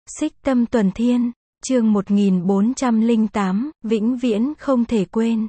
Xích Tâm Tuần Thiên, chương 1408, vĩnh viễn không thể quên.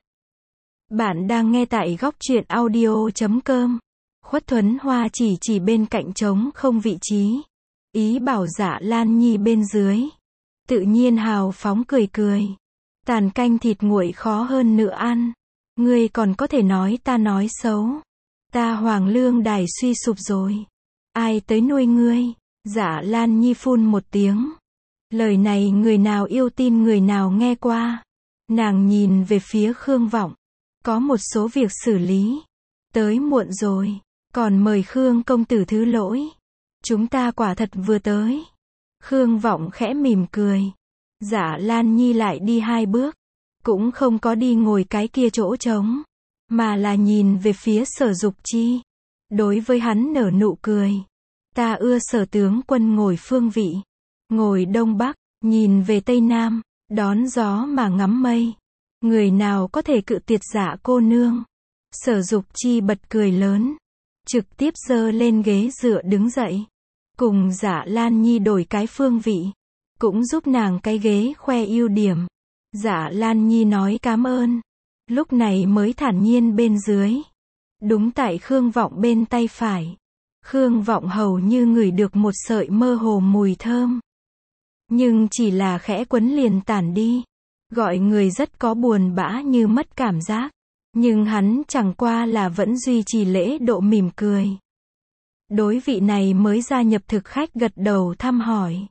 Bạn đang nghe tại góc truyện audio.com. Khuất Thuấn Hoa chỉ bên cạnh trống không vị trí. Ý bảo Dạ Lan Nhi bên dưới. Tự nhiên hào phóng cười cười. Tàn canh thịt nguội khó hơn nữa ăn. Ngươi còn có thể nói ta nói xấu. Ta Hoàng Lương Đài suy sụp rồi. Ai tới nuôi ngươi? Dạ Lan Nhi phun một tiếng. Lời này người nào yêu tin người nào nghe qua. Nàng nhìn về phía Khương Vọng. Có một số việc xử lý. Tới muộn rồi. Còn mời Khương công tử thứ lỗi. Chúng ta quả thật vừa tới. Khương Vọng khẽ mỉm cười. Dạ Lan Nhi lại đi 2 bước. Cũng không có đi ngồi cái kia chỗ trống. Mà là nhìn về phía Sở Dục Chi. Đối với hắn nở nụ cười. Ta ưa Sở tướng quân ngồi phương vị. Ngồi đông bắc, nhìn về tây nam, đón gió mà ngắm mây. Người nào có thể cự tuyệt Dạ cô nương? Sở Dục Chi bật cười lớn. Trực tiếp giơ lên ghế dựa đứng dậy. Cùng Dạ Lan Nhi đổi cái phương vị. Cũng giúp nàng cái ghế khoe ưu điểm. Dạ Lan Nhi nói cảm ơn. Lúc này mới thản nhiên bên dưới. Đúng tại Khương Vọng bên tay phải. Khương Vọng hầu như ngửi được một sợi mơ hồ mùi thơm. Nhưng chỉ là khẽ quấn liền tản đi. Gọi người rất có buồn bã như mất cảm giác. Nhưng hắn chẳng qua là vẫn duy trì lễ độ mỉm cười. Đối vị này mới gia nhập thực khách gật đầu thăm hỏi.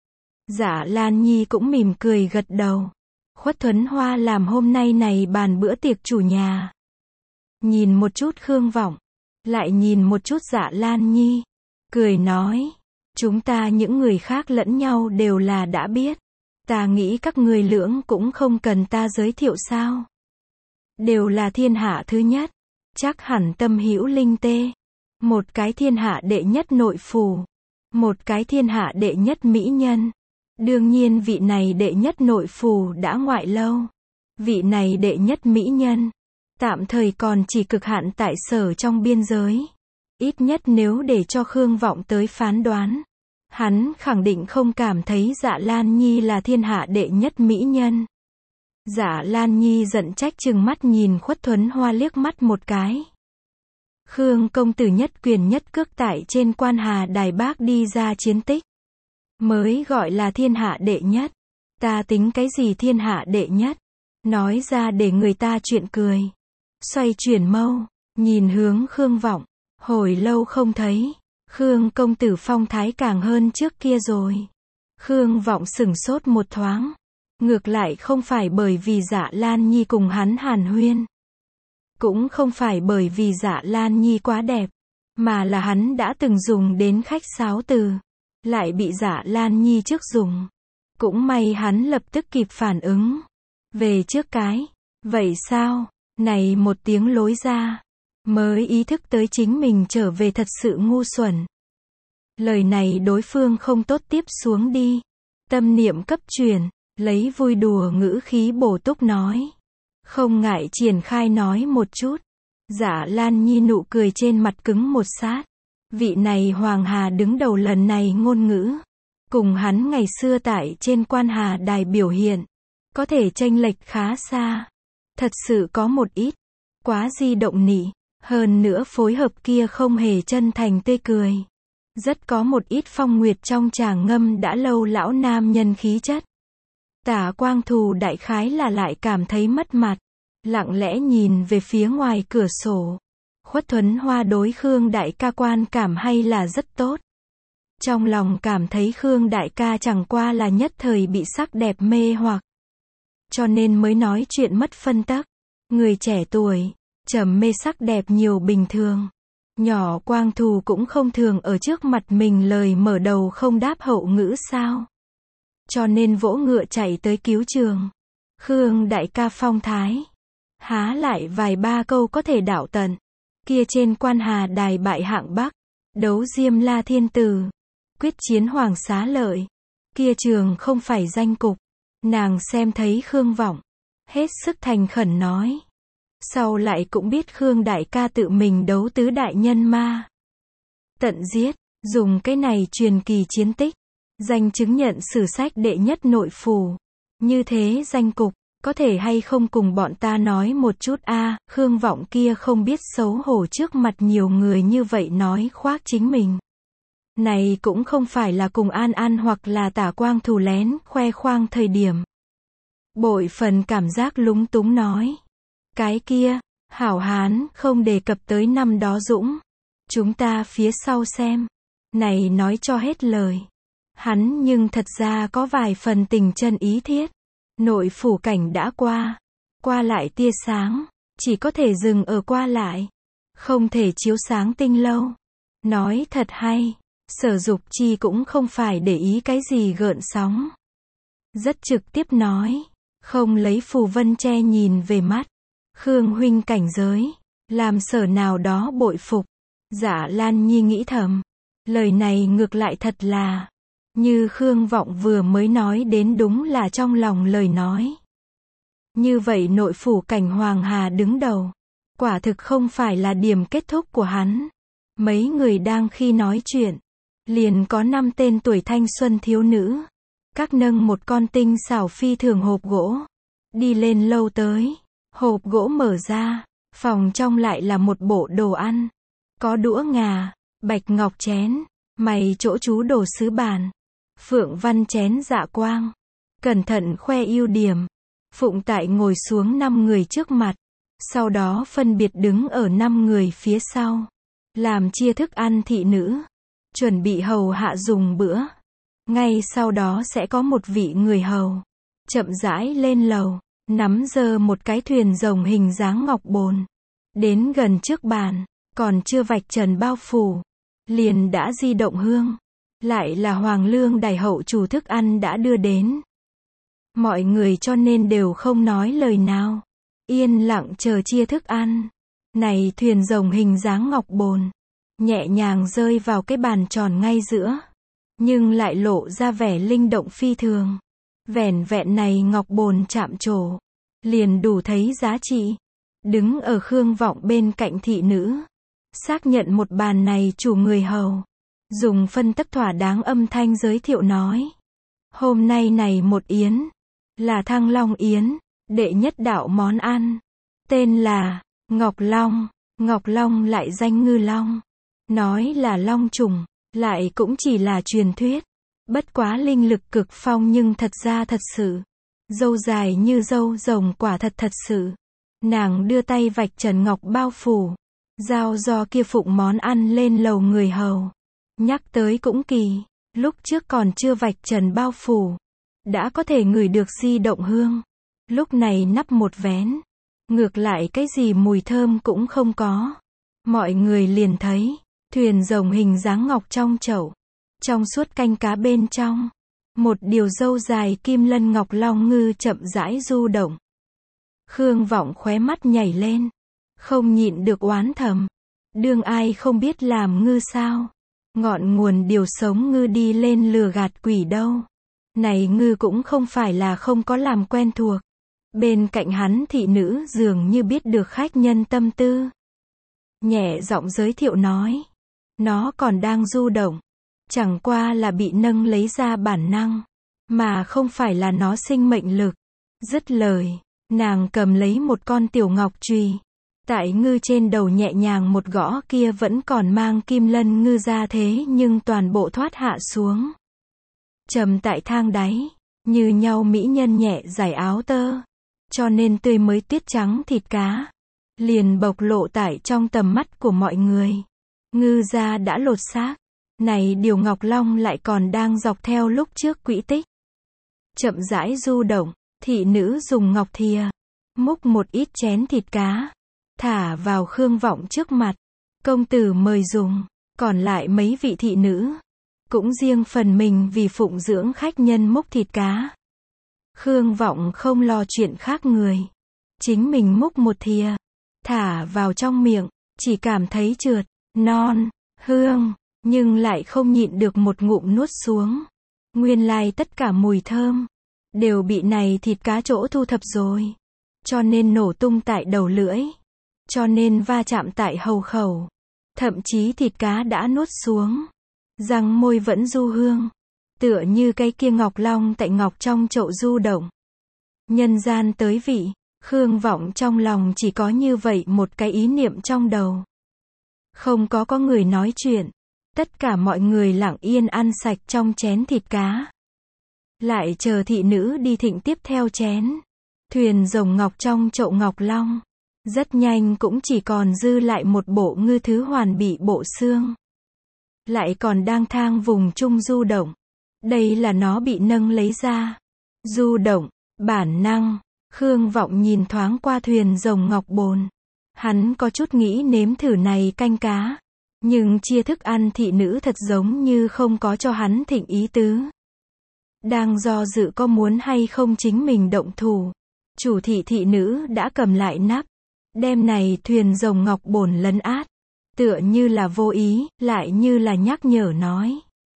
Dạ Lan Nhi cũng mỉm cười gật đầu. Khuất Thuấn Hoa làm hôm nay này bàn bữa tiệc chủ nhà. Nhìn một chút Khương Vọng. Lại nhìn một chút Dạ Lan Nhi. Cười nói. Chúng ta những người khác lẫn nhau đều là đã biết. Ta nghĩ các người lưỡng cũng không cần ta giới thiệu sao. Đều là thiên hạ thứ nhất. Chắc hẳn tâm hữu linh tê. Một cái thiên hạ đệ nhất nội phủ. Một cái thiên hạ đệ nhất mỹ nhân. Đương nhiên vị này đệ nhất nội phủ đã ngoại lâu. Vị này đệ nhất mỹ nhân. Tạm thời còn chỉ cực hạn tại Sở trong biên giới. Ít nhất nếu để cho Khương Vọng tới phán đoán. Hắn khẳng định không cảm thấy Dạ Lan Nhi là thiên hạ đệ nhất mỹ nhân. Dạ Lan Nhi giận trách trừng mắt nhìn Khuất Thuấn Hoa liếc mắt một cái. Khương công tử nhất quyền nhất cước tại trên Quan Hà Đài Bắc đi ra chiến tích. Mới gọi là thiên hạ đệ nhất. Ta tính cái gì thiên hạ đệ nhất? Nói ra để người ta chuyện cười. Xoay chuyển mâu, nhìn hướng Khương Vọng. Hồi lâu không thấy. Khương công tử phong thái càng hơn trước kia rồi. Khương Vọng sửng sốt một thoáng. Ngược lại không phải bởi vì Dạ Lan Nhi cùng hắn hàn huyên. Cũng không phải bởi vì Dạ Lan Nhi quá đẹp. Mà là hắn đã từng dùng đến khách sáo từ. Lại bị Dạ Lan Nhi trước dùng. Cũng may hắn lập tức kịp phản ứng. Về trước cái. Vậy sao? Này một tiếng lối ra. Mới ý thức tới chính mình trở về thật sự ngu xuẩn. Lời này đối phương không tốt tiếp xuống đi. Tâm niệm cấp truyền. Lấy vui đùa ngữ khí bổ túc nói. Không ngại triển khai nói một chút. Dạ Lan Nhi nụ cười trên mặt cứng một sát. Vị này Hoàng Hà đứng đầu lần này ngôn ngữ. Cùng hắn ngày xưa tại trên Quan Hà Đài biểu hiện. Có thể chênh lệch khá xa. Thật sự có một ít. Quá di động nị. Hơn nữa phối hợp kia không hề chân thành tươi cười. Rất có một ít phong nguyệt trong tràng ngâm đã lâu lão nam nhân khí chất. Tả Quang Thù đại khái là lại cảm thấy mất mặt. Lặng lẽ nhìn về phía ngoài cửa sổ. Khuất Thuấn Hoa đối Khương đại ca quan cảm hay là rất tốt. Trong lòng cảm thấy Khương đại ca chẳng qua là nhất thời bị sắc đẹp mê hoặc. Cho nên mới nói chuyện mất phân tắc. Người trẻ tuổi, trầm mê sắc đẹp nhiều bình thường. Nhỏ Quang Thù cũng không thường ở trước mặt mình lời mở đầu không đáp hậu ngữ sao. Cho nên vỗ ngựa chạy tới cứu trường. Khương đại ca phong thái. Há lại vài ba câu có thể đảo tận. Kia trên Quan Hà Đài bại hạng Bắc. Đấu Diêm La Thiên Tử. Quyết chiến Hoàng Xá Lợi. Kia trường không phải danh cục. Nàng xem thấy Khương Vọng. Hết sức thành khẩn nói. Sau lại cũng biết Khương đại ca tự mình đấu tứ đại nhân ma. Tận giết. Dùng cái này truyền kỳ chiến tích. Danh chứng nhận sử sách đệ nhất nội phủ. Như thế danh cục, có thể hay không cùng bọn ta nói một chút a? Khương Vọng kia không biết xấu hổ trước mặt nhiều người như vậy nói khoác chính mình. Này cũng không phải là cùng An An hoặc là Tả Quang thù lén, khoe khoang thời điểm. Bội phần cảm giác lúng túng nói. Cái kia, hảo hán, không đề cập tới năm đó Dũng. Chúng ta phía sau xem. Này nói cho hết lời. Hắn nhưng thật ra có vài phần tình chân ý thiết. Nội phủ cảnh đã qua lại tia sáng, chỉ có thể dừng ở qua lại, không thể chiếu sáng tinh lâu. Nói thật hay, Sở Dục Chi cũng không phải để ý cái gì gợn sóng. Rất trực tiếp nói, không lấy phù vân che nhìn về mắt. Khương huynh cảnh giới, làm Sở nào đó bội phục. Dạ Lan Nhi nghĩ thầm, lời này ngược lại thật là, như Khương Vọng vừa mới nói đến đúng là trong lòng lời nói. Như vậy nội phủ cảnh Hoàng Hà đứng đầu, quả thực không phải là điểm kết thúc của hắn. Mấy người đang khi nói chuyện, liền có 5 tên tuổi thanh xuân thiếu nữ, các nâng một con tinh xảo phi thường hộp gỗ, đi lên lâu tới. Hộp gỗ mở ra, phòng trong lại là một bộ đồ ăn, có đũa ngà, bạch ngọc chén, mày chỗ chú đồ sứ bàn, phượng văn chén dạ quang. Cẩn thận khoe ưu điểm. Phụng Tại ngồi xuống 5 người trước mặt, sau đó phân biệt đứng ở 5 người phía sau, làm chia thức ăn thị nữ, chuẩn bị hầu hạ dùng bữa. Ngay sau đó sẽ có một vị người hầu chậm rãi lên lầu, nắm giơ một cái thuyền rồng hình dáng ngọc bồn, đến gần trước bàn, còn chưa vạch trần bao phủ, liền đã di động hương. Lại là Hoàng Lương Đài hậu chủ thức ăn đã đưa đến. Mọi người cho nên đều không nói lời nào, yên lặng chờ chia thức ăn. Này thuyền rồng hình dáng ngọc bồn, nhẹ nhàng rơi vào cái bàn tròn ngay giữa, nhưng lại lộ ra vẻ linh động phi thường. Vẻn vẹn này ngọc bồn chạm trổ, liền đủ thấy giá trị. Đứng ở Khương Vọng bên cạnh thị nữ, xác nhận một bàn này chủ người hầu, dùng phân tắc thỏa đáng âm thanh giới thiệu nói. Hôm nay này một yến, là Thăng Long Yến, đệ nhất đạo món ăn, tên là Ngọc Long. Ngọc Long lại danh Ngư Long, nói là long trùng, lại cũng chỉ là truyền thuyết. Bất quá linh lực cực phong nhưng thật ra thật sự. Dâu dài như dâu rồng quả thật sự. Nàng đưa tay vạch trần ngọc bao phủ, giao do kia phụng món ăn lên lầu người hầu. Nhắc tới cũng kỳ, lúc trước còn chưa vạch trần bao phủ, đã có thể ngửi được di động hương. Lúc này nắp một vén, ngược lại cái gì mùi thơm cũng không có. Mọi người liền thấy, thuyền rồng hình dáng ngọc trong chậu, trong suốt canh cá bên trong, một điều dâu dài kim lân ngọc long ngư chậm rãi du động. Khương Vọng khóe mắt nhảy lên, không nhịn được oán thầm, đương ai không biết làm ngư sao? Ngọn nguồn điều sống ngư đi lên lừa gạt quỷ đâu. Này ngư cũng không phải là không có làm quen thuộc. Bên cạnh hắn thị nữ dường như biết được khách nhân tâm tư, nhẹ giọng giới thiệu nói, nó còn đang du động, chẳng qua là bị nâng lấy ra bản năng, mà không phải là nó sinh mệnh lực. Dứt lời, nàng cầm lấy một con tiểu ngọc chùy, tại ngư trên đầu nhẹ nhàng một gõ, kia vẫn còn mang kim lân ngư ra thế nhưng toàn bộ thoát hạ xuống, trầm tại thang đáy, như nhau mỹ nhân nhẹ giải áo tơ, cho nên tươi mới tuyết trắng thịt cá liền bộc lộ tại trong tầm mắt của mọi người. Ngư da đã lột xác, này điều ngọc long lại còn đang dọc theo lúc trước quỹ tích, chậm rãi du động. Thị nữ dùng ngọc thìa múc một ít chén thịt cá, thả vào Khương Vọng trước mặt. Công tử mời dùng. Còn lại mấy vị thị nữ cũng riêng phần mình vì phụng dưỡng khách nhân múc thịt cá. Khương Vọng không lo chuyện khác người, chính mình múc một thìa, thả vào trong miệng, chỉ cảm thấy trượt, non, hương, nhưng lại không nhịn được một ngụm nuốt xuống. Nguyên lai tất cả mùi thơm đều bị này thịt cá chỗ thu thập rồi, cho nên nổ tung tại đầu lưỡi, cho nên va chạm tại hầu khẩu, thậm chí thịt cá đã nuốt xuống, răng môi vẫn du hương, tựa như cái kia ngọc long tại ngọc trong chậu du động. Nhân gian tới vị, Khương Vọng trong lòng chỉ có như vậy một cái ý niệm trong đầu. Không có người nói chuyện. Tất cả mọi người lặng yên ăn sạch trong chén thịt cá. Lại chờ thị nữ đi thịnh tiếp theo chén. Thuyền rồng ngọc trong chậu ngọc long. Rất nhanh cũng chỉ còn dư lại một bộ ngư thứ hoàn bị bộ xương. Lại còn đang thang vùng chung du động. Đây là nó bị nâng lấy ra. Du động, bản năng. Khương Vọng nhìn thoáng qua thuyền rồng ngọc bồn. Hắn có chút nghĩ nếm thử này canh cá. Nhưng chia thức ăn thị nữ thật giống như không có cho hắn thịnh ý tứ. Đang do dự có muốn hay không chính mình động thủ. Chủ thị nữ đã cầm lại nắp. Đem này thuyền rồng ngọc bồn lấn át. Tựa như là vô ý, lại như là nhắc nhở nói.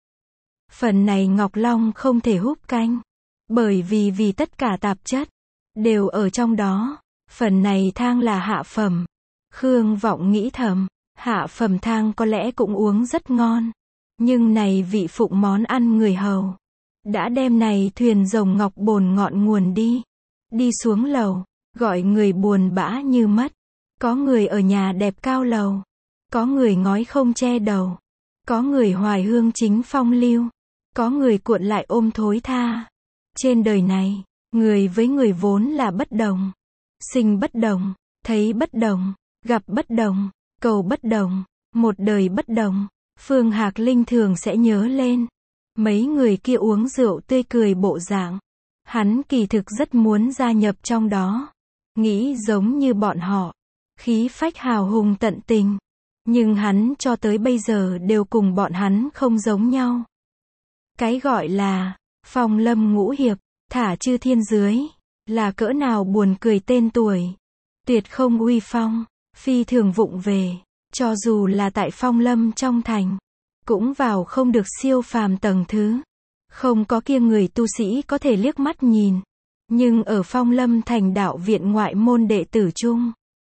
Phần này ngọc long không thể húp canh. Bởi vì tất cả tạp chất đều ở trong đó. Phần này thang là hạ phẩm. Khương Vọng nghĩ thầm. Hạ phẩm thang có lẽ cũng uống rất ngon. Nhưng này vị phụng món ăn người hầu. Đã đem này thuyền rồng ngọc bồn ngọn nguồn đi. Đi xuống lầu. Gọi người buồn bã như mất. Có người ở nhà đẹp cao lầu. Có người ngói không che đầu. Có người hoài hương chính phong lưu. Có người cuộn lại ôm thối tha. Trên đời này, người với người vốn là bất đồng. Sinh bất đồng, thấy bất đồng, gặp bất đồng, cầu bất đồng, một đời bất đồng. Phương Hạc Linh thường sẽ nhớ lên. Mấy người kia uống rượu tươi cười bộ dạng. Hắn kỳ thực rất muốn gia nhập trong đó. Nghĩ giống như bọn họ. Khí phách hào hùng tận tình. Nhưng hắn cho tới bây giờ đều cùng bọn hắn không giống nhau. Cái gọi là phong lâm ngũ hiệp, thả chư thiên dưới, là cỡ nào buồn cười tên tuổi. Tuyệt không uy phong, phi thường vụng về, cho dù là tại phong lâm trong thành, cũng vào không được siêu phàm tầng thứ. Không có kia người tu sĩ có thể liếc mắt nhìn. Nhưng ở phong lâm thành đạo viện ngoại môn đệ tử chung,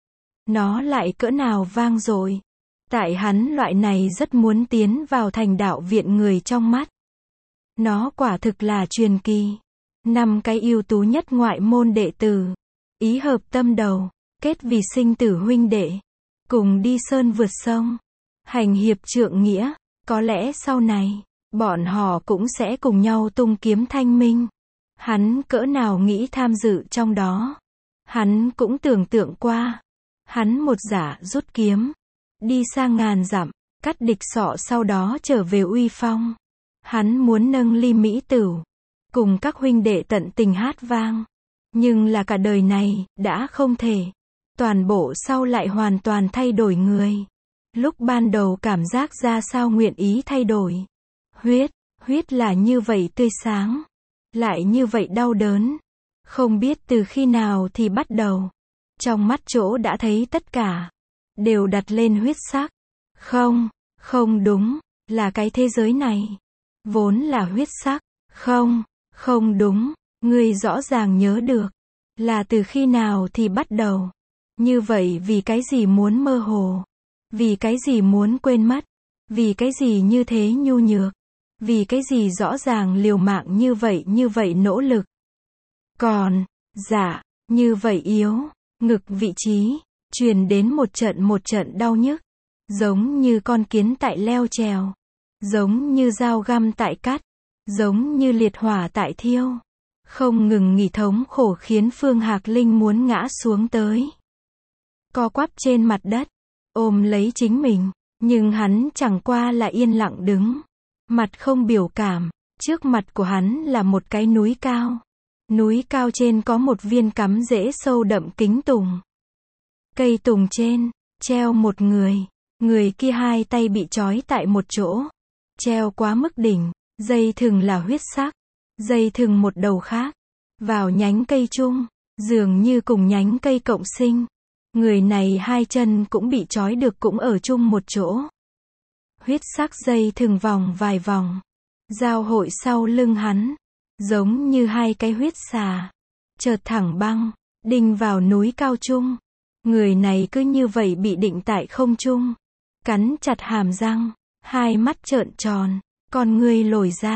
nó lại cỡ nào vang dội. Tại hắn loại này rất muốn tiến vào thành đạo viện người trong mắt. Nó quả thực là truyền kỳ. 5 cái ưu tú nhất ngoại môn đệ tử. Ý hợp tâm đầu. Kết vì sinh tử huynh đệ. Cùng đi sơn vượt sông. Hành hiệp trượng nghĩa. Có lẽ sau này, bọn họ cũng sẽ cùng nhau tung kiếm thanh minh. Hắn cỡ nào nghĩ tham dự trong đó. Hắn cũng tưởng tượng qua. Hắn một giả rút kiếm. Đi sang ngàn dặm, cắt địch sọ sau đó trở về uy phong. Hắn muốn nâng ly mỹ tửu. Cùng các huynh đệ tận tình hát vang. Nhưng là cả đời này, đã không thể. Toàn bộ sau lại hoàn toàn thay đổi người. Lúc ban đầu cảm giác ra sao nguyện ý thay đổi. Huyết là như vậy tươi sáng. Lại như vậy đau đớn. Không biết từ khi nào thì bắt đầu. Trong mắt chỗ đã thấy tất cả. Đều đặt lên huyết sắc. Không đúng. Là cái thế giới này. Vốn là huyết sắc. Không đúng. Ngươi rõ ràng nhớ được. Là từ khi nào thì bắt đầu. Như vậy vì cái gì muốn mơ hồ. Vì cái gì muốn quên mất. Vì cái gì như thế nhu nhược. Vì cái gì rõ ràng liều mạng như vậy nỗ lực. Còn, dạ, như vậy yếu. Ngực vị trí. Truyền đến một trận đau nhức. Giống như con kiến tại leo trèo. Giống như dao găm tại cắt. Giống như liệt hỏa tại thiêu. Không ngừng nghỉ thống khổ khiến Phương Hạc Linh muốn ngã xuống tới. Co quắp trên mặt đất. Ôm lấy chính mình. Nhưng hắn chẳng qua là yên lặng đứng. Mặt không biểu cảm. Trước mặt của hắn là một cái núi cao. Núi cao trên có một viên cắm rễ sâu đậm kính tùng. Cây tùng trên, treo một người. Người kia hai tay bị trói tại một chỗ. Treo quá mức đỉnh. Dây thừng là huyết sắc. Dây thừng một đầu khác. Vào nhánh cây chung. Dường như cùng nhánh cây cộng sinh. Người này hai chân cũng bị trói được cũng ở chung một chỗ. Huyết sắc dây thừng vòng vài vòng. Giao hội sau lưng hắn. Giống như hai cái huyết xà. Chợt thẳng băng. Đinh vào núi cao chung. Người này cứ như vậy bị định tại không trung. Cắn chặt hàm răng. Hai mắt trợn tròn. Con ngươi lồi ra.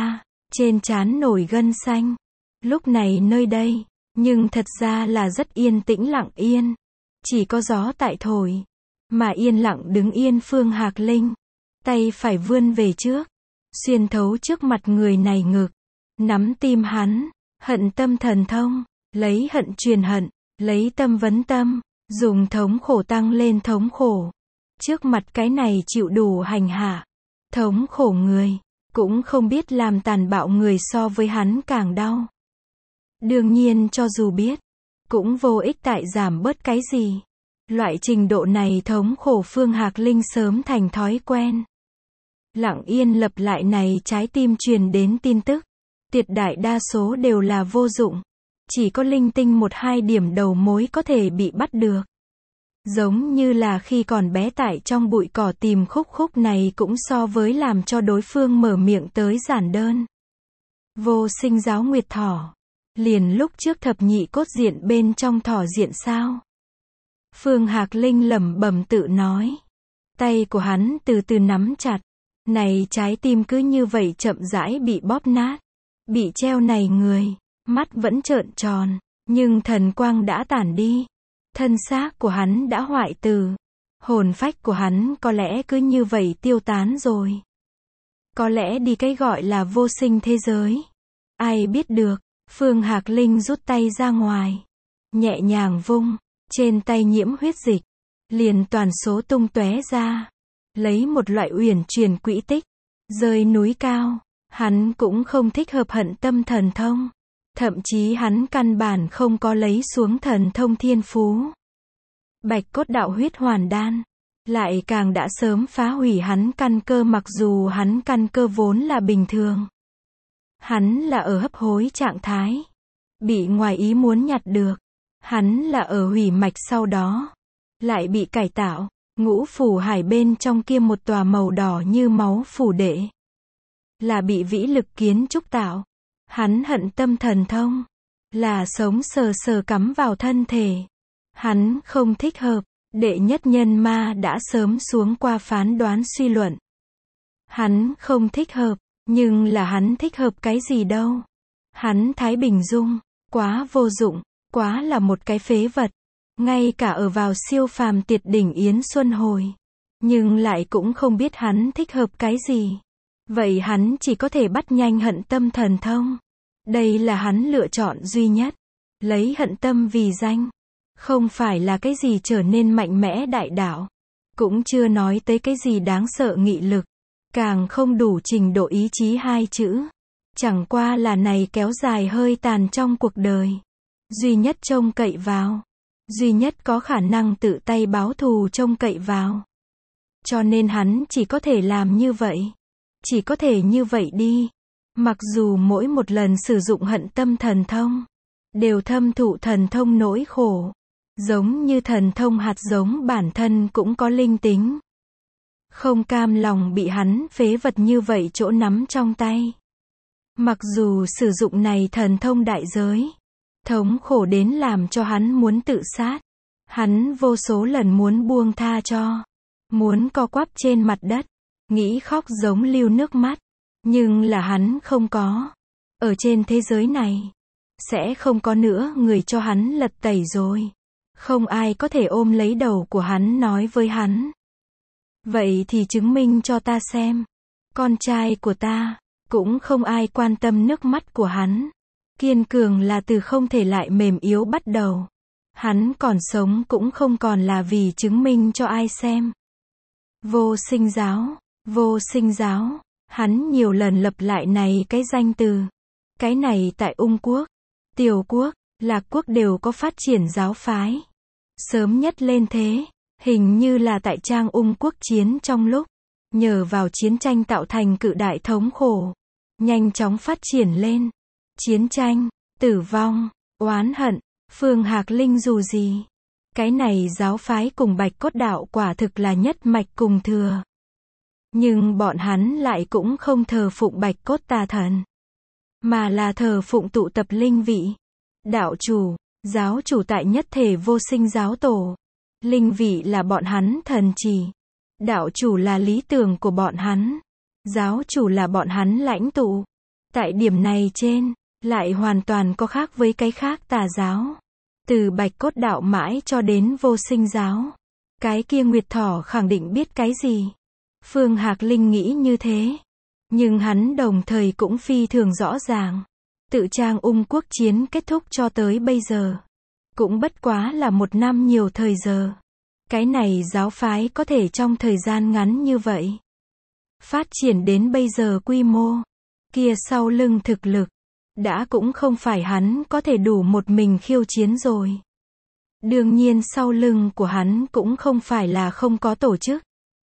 trên trán nổi gân xanh. Lúc này nơi đây, nhưng thật ra là rất yên tĩnh lặng yên. Chỉ có gió tại thổi, mà yên lặng đứng yên Phương Hạc Linh. Tay phải vươn về trước, xuyên thấu trước mặt người này ngực, nắm tim hắn, hận tâm thần thông, lấy hận truyền hận, lấy tâm vấn tâm, dùng thống khổ tăng lên thống khổ. Trước mặt cái này chịu đủ hành hạ, thống khổ người, cũng không biết làm tàn bạo người so với hắn càng đau. Đương nhiên cho dù biết, cũng vô ích tại giảm bớt cái gì. Loại trình độ này thống khổ Phương Hạc Linh sớm thành thói quen. Lặng yên lặp lại này trái tim truyền đến tin tức. Tuyệt đại đa số đều là vô dụng. Chỉ có linh tinh một hai điểm đầu mối có thể bị bắt được. Giống như là khi còn bé tại trong bụi cỏ tìm khúc khúc này cũng so với làm cho đối phương mở miệng tới giản đơn. Vô sinh giáo nguyệt thỏ. Liền lúc trước thập nhị cốt diện bên trong thỏ diện sao? Phương Hạc Linh lẩm bẩm tự nói. Tay của hắn từ từ nắm chặt. Này trái tim cứ như vậy chậm rãi bị bóp nát. Bị treo này người, mắt vẫn trợn tròn, nhưng thần quang đã tản đi. Thân xác của hắn đã hoại tử. Hồn phách của hắn có lẽ cứ như vậy tiêu tán rồi. Có lẽ đi cái gọi là vô sinh thế giới. Ai biết được. Phương Hạc Linh rút tay ra ngoài. Nhẹ nhàng vung. Trên tay nhiễm huyết dịch. Liền toàn số tung tóe ra. Lấy một loại uyển chuyển quỹ tích. Rơi núi cao. Hắn cũng không thích hợp hận tâm thần thông. Thậm chí hắn căn bản không có lấy xuống thần thông thiên phú. Bạch cốt đạo huyết hoàn đan. Lại càng đã sớm phá hủy hắn căn cơ mặc dù hắn căn cơ vốn là bình thường. Hắn là ở hấp hối trạng thái. Bị ngoài ý muốn nhặt được. Hắn là ở hủy mạch sau đó. Lại bị cải tạo. Ngũ phủ hải bên trong kia một tòa màu đỏ như máu phủ đệ. Là bị vĩ lực kiến trúc tạo. Hắn hận tâm thần thông. Là sống sờ sờ cắm vào thân thể. Hắn không thích hợp. Đệ nhất nhân ma đã sớm xuống qua phán đoán suy luận. Hắn không thích hợp. Nhưng là hắn thích hợp cái gì đâu. Hắn Thái Bình Dung. Quá vô dụng. Quá là một cái phế vật. Ngay cả ở vào siêu phàm tiệt đỉnh Yến Xuân Hồi. Nhưng lại cũng không biết hắn thích hợp cái gì. Vậy hắn chỉ có thể bắt nhanh hận tâm thần thông. Đây là hắn lựa chọn duy nhất. Lấy hận tâm vì danh. Không phải là cái gì trở nên mạnh mẽ đại đạo. Cũng chưa nói tới cái gì đáng sợ nghị lực. Càng không đủ trình độ ý chí hai chữ. Chẳng qua là này kéo dài hơi tàn trong cuộc đời. Duy nhất trông cậy vào. Duy nhất có khả năng tự tay báo thù trông cậy vào. Cho nên hắn chỉ có thể làm như vậy. Chỉ có thể như vậy đi. Mặc dù mỗi một lần sử dụng hận tâm thần thông. Đều thâm thụ thần thông nỗi khổ. Giống như thần thông hạt giống bản thân cũng có linh tính. Không cam lòng bị hắn phế vật như vậy chỗ nắm trong tay. Mặc dù sử dụng này thần thông đại giới. Thống khổ đến làm cho hắn muốn tự sát. Hắn vô số lần muốn buông tha cho. Muốn co quắp trên mặt đất. Nghĩ khóc giống lưu nước mắt. Nhưng là hắn không có. Ở trên thế giới này. Sẽ không có nữa người cho hắn lật tẩy rồi. Không ai có thể ôm lấy đầu của hắn nói với hắn. Vậy thì chứng minh cho ta xem. Con trai của ta. Cũng không ai quan tâm nước mắt của hắn. Kiên cường là từ không thể lại mềm yếu bắt đầu. Hắn còn sống cũng không còn là vì chứng minh cho ai xem. Vô sinh giáo. Vô sinh giáo. Hắn nhiều lần lặp lại này cái danh từ. Cái này tại Ung Quốc, Tiểu Quốc, Lạc Quốc đều có phát triển giáo phái. Sớm nhất lên thế, hình như là tại Trang Ung Quốc chiến trong lúc. Nhờ vào chiến tranh tạo thành cự đại thống khổ. Nhanh chóng phát triển lên. Chiến tranh, tử vong, oán hận, Phương Hạc Linh dù gì. Cái này giáo phái cùng Bạch Cốt Đạo quả thực là nhất mạch cùng thừa. Nhưng bọn hắn lại cũng không thờ phụng Bạch Cốt Tà Thần. Mà là thờ phụng tụ tập linh vị. Đạo chủ, giáo chủ tại nhất thể vô sinh giáo tổ. Linh vị là bọn hắn thần chỉ. Đạo chủ là lý tưởng của bọn hắn. Giáo chủ là bọn hắn lãnh tụ. Tại điểm này trên, lại hoàn toàn có khác với cái khác tà giáo. Từ Bạch Cốt đạo mãi cho đến Vô Sinh giáo. Cái kia Nguyệt Thỏ khẳng định biết cái gì. Phương Hạc Linh nghĩ như thế. Nhưng hắn đồng thời cũng phi thường rõ ràng. Tự Trang quốc chiến kết thúc cho tới bây giờ. Cũng bất quá là 1 năm nhiều thời giờ. Cái này giáo phái có thể trong thời gian ngắn như vậy. Phát triển đến bây giờ quy mô. Kia sau lưng thực lực. Đã cũng không phải hắn có thể đủ một mình khiêu chiến rồi. Đương nhiên sau lưng của hắn cũng không phải là không có tổ chức.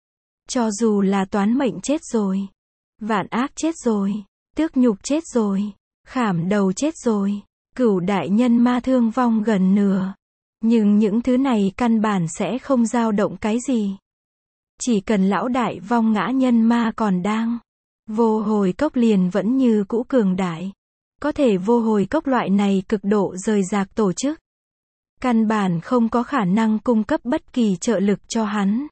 Cho dù là Toán Mệnh chết rồi. Vạn Ác chết rồi. Tước Nhục chết rồi. Khảm Đầu chết rồi. Cửu đại nhân ma thương vong gần nửa. Nhưng những thứ này căn bản sẽ không dao động cái gì. Chỉ cần lão đại vong ngã nhân ma còn đang. Vô Hồi Cốc liền vẫn như cũ cường đại. Có thể Vô Hồi Cốc loại này cực độ rời rạc tổ chức. Căn bản không có khả năng cung cấp bất kỳ trợ lực cho hắn.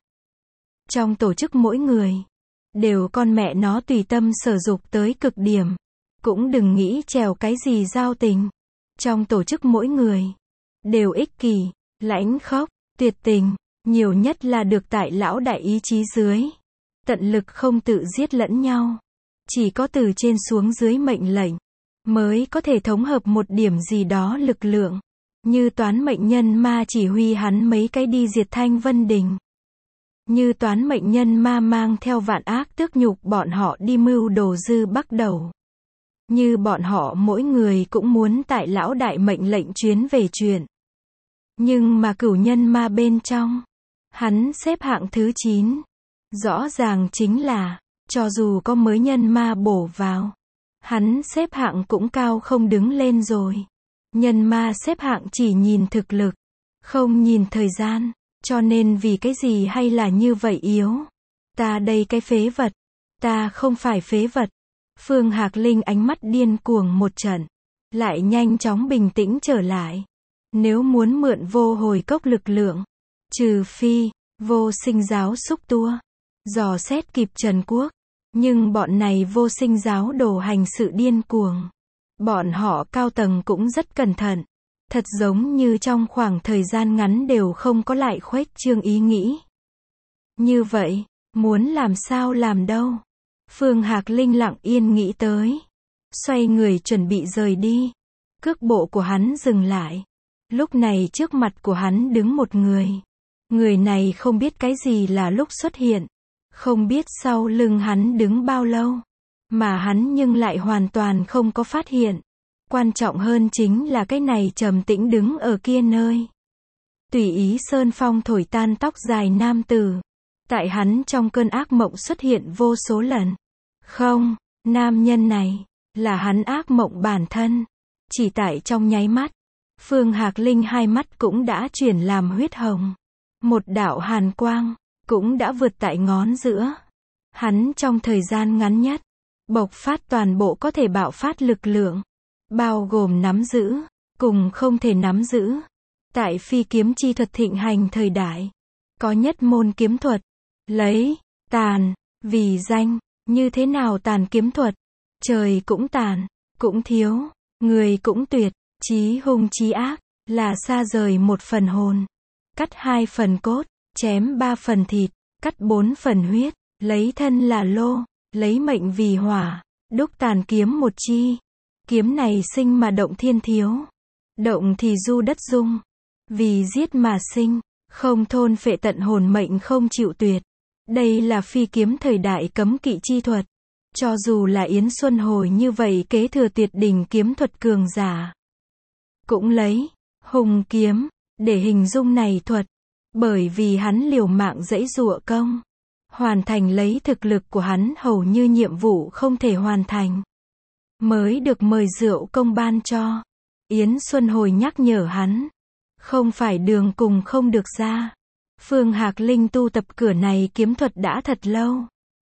Trong tổ chức mỗi người, đều con mẹ nó tùy tâm sở dục tới cực điểm. Cũng đừng nghĩ trèo cái gì giao tình. Trong tổ chức mỗi người, đều ích kỷ, lãnh khốc, tuyệt tình, nhiều nhất là được tại lão đại ý chí dưới. Tận lực không tự giết lẫn nhau. Chỉ có từ trên xuống dưới mệnh lệnh, mới có thể thống hợp một điểm gì đó lực lượng. Như Toán Mệnh nhân ma chỉ huy hắn mấy cái đi diệt Thanh Vân Đình. Như Toán Mệnh nhân ma mang theo Vạn Ác Tước Nhục bọn họ đi mưu đồ Dư Bắc Đầu. Như bọn họ mỗi người cũng muốn tại lão đại mệnh lệnh chuyến về chuyện. Nhưng mà Cửu nhân ma bên trong, hắn xếp hạng thứ 9. Rõ ràng chính là, cho dù có mới nhân ma bổ vào, hắn xếp hạng cũng cao không đứng lên rồi. Nhân ma xếp hạng chỉ nhìn thực lực, không nhìn thời gian, cho nên vì cái gì hay là như vậy yếu. Ta đây cái phế vật, ta không phải phế vật. Phương Hạc Linh ánh mắt điên cuồng một trận, lại nhanh chóng bình tĩnh trở lại. Nếu muốn mượn Vô Hồi Cốc lực lượng, trừ phi, Vô Sinh giáo xúc tua, dò xét kịp Trần Quốc. Nhưng bọn này Vô Sinh giáo đồ hành sự điên cuồng. Bọn họ cao tầng cũng rất cẩn thận. Thật giống như trong khoảng thời gian ngắn đều không có lại khuếch trương ý nghĩ. Như vậy, muốn làm sao làm đâu. Phương Hạc Linh lặng yên nghĩ tới. Xoay người chuẩn bị rời đi. Cước bộ của hắn dừng lại. Lúc này trước mặt của hắn đứng một người. Người này không biết cái gì là lúc xuất hiện. Không biết sau lưng hắn đứng bao lâu. Mà hắn nhưng lại hoàn toàn không có phát hiện. Quan trọng hơn chính là cái này trầm tĩnh đứng ở kia nơi. Tùy ý sơn phong thổi tan tóc dài nam tử. Tại hắn trong cơn ác mộng xuất hiện vô số lần. Không, nam nhân này, là hắn ác mộng bản thân. Chỉ tại trong nháy mắt, Phương Hạc Linh hai mắt cũng đã chuyển làm huyết hồng. Một đạo hàn quang, cũng đã vượt tại ngón giữa. Hắn trong thời gian ngắn nhất, bộc phát toàn bộ có thể bạo phát lực lượng. Bao gồm nắm giữ, cùng không thể nắm giữ. Tại phi kiếm chi thuật thịnh hành thời đại, có nhất môn kiếm thuật. Lấy, tàn, vì danh, như thế nào tàn kiếm thuật? Trời cũng tàn, cũng thiếu, người cũng tuyệt, chí hung chí ác, là xa rời 1 phần hồn. Cắt 2 phần cốt, chém 3 phần thịt, cắt 4 phần huyết, lấy thân là lô, lấy mệnh vì hỏa, đúc tàn kiếm một chi. Kiếm này sinh mà động thiên thiếu. Động thì du đất dung. Vì giết mà sinh, không thôn phệ tận hồn mệnh không chịu tuyệt. Đây là phi kiếm thời đại cấm kỵ chi thuật. Cho dù là Yến Xuân Hồi như vậy kế thừa tuyệt đỉnh kiếm thuật cường giả. Cũng lấy, hùng kiếm, để hình dung này thuật. Bởi vì hắn liều mạng dãy dụa công. Hoàn thành lấy thực lực của hắn hầu như nhiệm vụ không thể hoàn thành. Mới được mời rượu công ban cho. Yến Xuân Hồi nhắc nhở hắn. Không phải đường cùng không được ra. Phương Hạc Linh tu tập cửa này kiếm thuật đã thật lâu.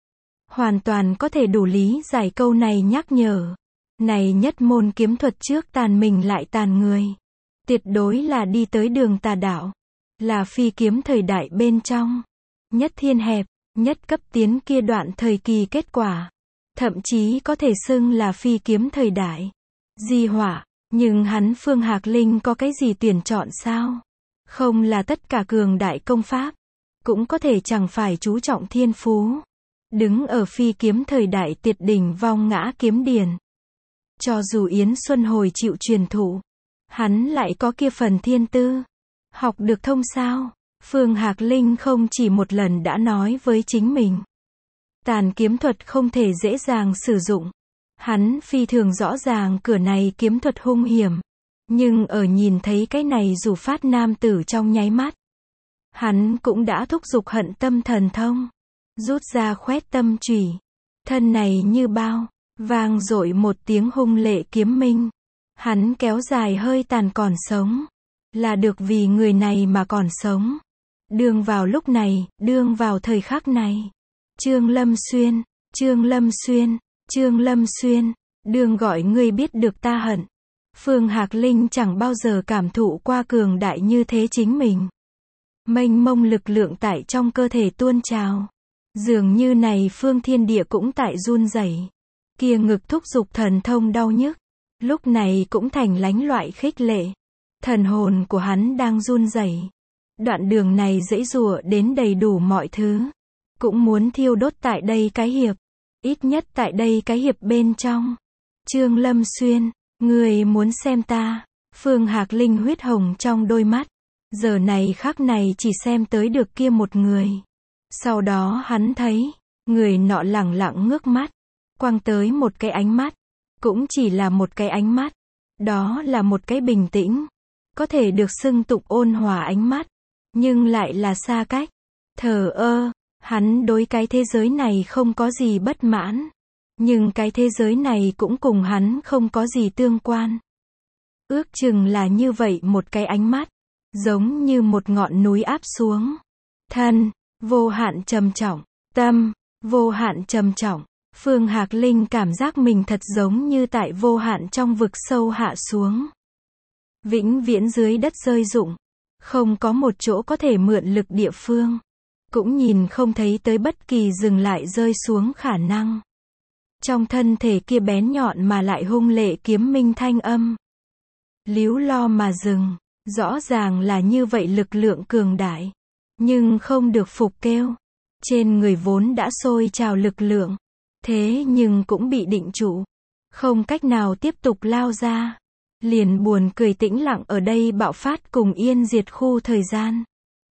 Hoàn toàn có thể đủ lý giải câu này nhắc nhở. Này nhất môn kiếm thuật trước tàn mình lại tàn người. Tuyệt đối là đi tới đường tà đạo. Là phi kiếm thời đại bên trong. Nhất thiên hẹp, nhất cấp tiến kia đoạn thời kỳ kết quả. thậm chí có thể xưng là phi kiếm thời đại. Di hỏa, nhưng hắn Phương Hạc Linh có cái gì tuyển chọn sao? Không là tất cả cường đại công pháp, cũng có thể chẳng phải chú trọng thiên phú. Đứng ở phi kiếm thời đại tuyệt đỉnh vong ngã kiếm điển. Cho dù Yến Xuân Hồi chịu truyền thụ, hắn lại có kia phần thiên tư. Học được thông sao? Phương Hạc Linh không chỉ một lần đã nói với chính mình. Tàn kiếm thuật không thể dễ dàng sử dụng. Hắn phi thường rõ ràng cửa này kiếm thuật hung hiểm. Nhưng ở nhìn thấy cái này dù phát nam tử trong nháy mắt, hắn cũng đã thúc giục hận tâm thần thông. Rút ra khoét tâm chùy. Thân này như bao, vang dội một tiếng hung lệ kiếm minh. Hắn kéo dài hơi tàn còn sống. Là được vì người này mà còn sống. Đương vào lúc này, đương vào thời khắc này. Trương Lâm Xuyên, Trương Lâm Xuyên, Trương Lâm Xuyên, đương gọi ngươi biết được ta hận. Phương Hạc Linh chẳng bao giờ cảm thụ qua cường đại như thế chính mình. Mênh mông lực lượng tại trong cơ thể tuôn trào. Dường như này phương thiên địa cũng tại run rẩy. Kia ngực thúc giục thần thông đau nhức. Lúc này cũng thành lánh loại khích lệ. Thần hồn của hắn đang run rẩy. Đoạn đường này dãy dụa đến đầy đủ mọi thứ. Cũng muốn thiêu đốt tại đây cái hiệp. Ít nhất tại đây cái hiệp bên trong. Trương Lâm Xuyên, người muốn xem ta. Phương Hạc Linh huyết hồng trong đôi mắt. Giờ này khắc này chỉ xem tới được kia một người. Sau đó hắn thấy, người nọ lẳng lặng ngước mắt. Quăng tới một cái ánh mắt. Cũng chỉ là một cái ánh mắt. Đó là một cái bình tĩnh. Có thể được xưng tụng ôn hòa ánh mắt. Nhưng lại là xa cách. Thờ ơ. Hắn đối cái thế giới này không có gì bất mãn. Nhưng cái thế giới này cũng cùng hắn không có gì tương quan. Ước chừng là như vậy một cái ánh mắt. Giống như một ngọn núi áp xuống. Thân, vô hạn trầm trọng. Tâm, vô hạn trầm trọng. Phương Hạc Linh cảm giác mình thật giống như tại vô hạn trong vực sâu hạ xuống. Vĩnh viễn dưới đất rơi rụng. Không có một chỗ có thể mượn lực địa phương. Cũng nhìn không thấy tới bất kỳ dừng lại rơi xuống khả năng. Trong thân thể kia bén nhọn mà lại hung lệ kiếm minh thanh âm. Líu lo mà dừng. Rõ ràng là như vậy lực lượng cường đại. Nhưng không được phục kêu. Trên người vốn đã sôi trào lực lượng. Thế nhưng cũng bị định trụ. Không cách nào tiếp tục lao ra. Liền buồn cười tĩnh lặng ở đây bạo phát cùng yên diệt khu thời gian.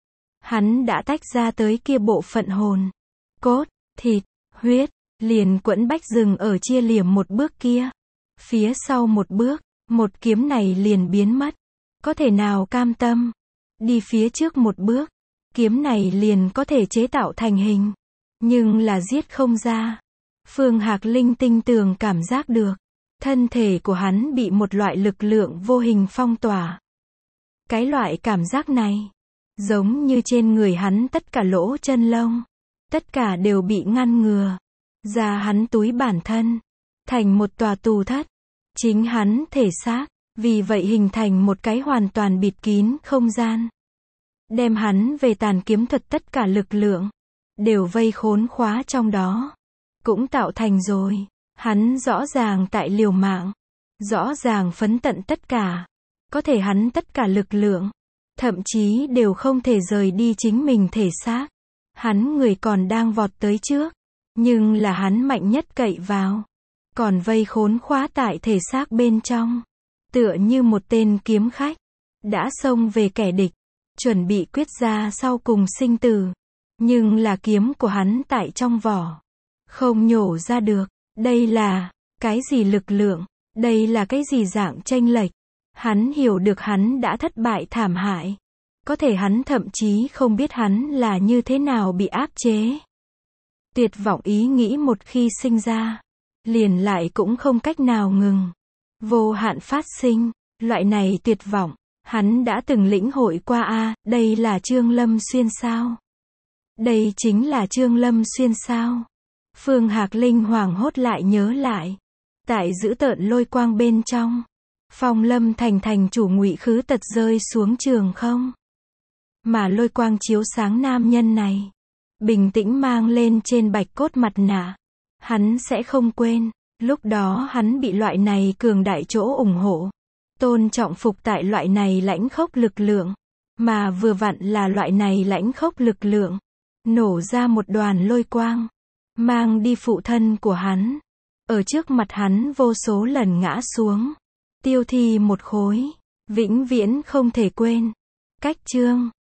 Hắn đã tách ra tới kia bộ phận hồn. Cốt, thịt, huyết. Liền quẫn bách dừng ở chia liềm một bước kia. Phía sau một bước, một kiếm này liền biến mất. Có thể nào cam tâm. Đi phía trước một bước. Kiếm này liền có thể chế tạo thành hình. Nhưng là giết không ra. Phương Hạc Linh tinh tường cảm giác được. Thân thể của hắn bị một loại lực lượng vô hình phong tỏa. Cái loại cảm giác này. Giống như trên người hắn tất cả lỗ chân lông. Tất cả đều bị ngăn ngừa. Ra hắn túi bản thân. Thành một tòa tù thất. Chính hắn thể xác. Vì vậy hình thành một cái hoàn toàn bịt kín không gian. Đem hắn về tàn kiếm thuật tất cả lực lượng. Đều vây khốn khóa trong đó. Cũng tạo thành rồi. Hắn rõ ràng tại liều mạng. Rõ ràng phấn tận tất cả. Có thể hắn tất cả lực lượng. Thậm chí đều không thể rời đi chính mình thể xác. Hắn người còn đang vọt tới trước. Nhưng là hắn mạnh nhất cậy vào. Còn vây khốn khóa tại thể xác bên trong. Tựa như một tên kiếm khách. Đã xông về kẻ địch. Chuẩn bị quyết ra sau cùng sinh tử. Nhưng là kiếm của hắn tại trong vỏ. Không nhổ ra được. Đây là cái gì lực lượng? Đây là cái gì dạng chênh lệch? Hắn hiểu được hắn đã thất bại thảm hại. Có thể hắn thậm chí không biết hắn là như thế nào bị áp chế. Tuyệt vọng ý nghĩ một khi sinh ra. Liền lại cũng không cách nào ngừng. Vô hạn phát sinh. Loại này tuyệt vọng. Hắn đã từng lĩnh hội qua a. Đây là Trương Lâm Xuyên sao? Đây chính là Trương Lâm Xuyên sao? Phương Hạc Linh hoảng hốt lại nhớ lại. Tại dữ tợn lôi quang bên trong. Phong Lâm thành chủ ngụy khứ tật rơi xuống trường không. Mà lôi quang chiếu sáng nam nhân này. Bình tĩnh mang lên trên bạch cốt mặt nạ. Hắn sẽ không quên. Lúc đó hắn bị loại này cường đại chỗ ủng hộ. Tôn trọng phục tại loại này lãnh khốc lực lượng. Mà vừa vặn là loại này lãnh khốc lực lượng. Nổ ra một đoàn lôi quang. Mang đi phụ thân của hắn. Ở trước mặt hắn vô số lần ngã xuống. Tiêu thi một khối. Vĩnh viễn không thể quên. Cách chương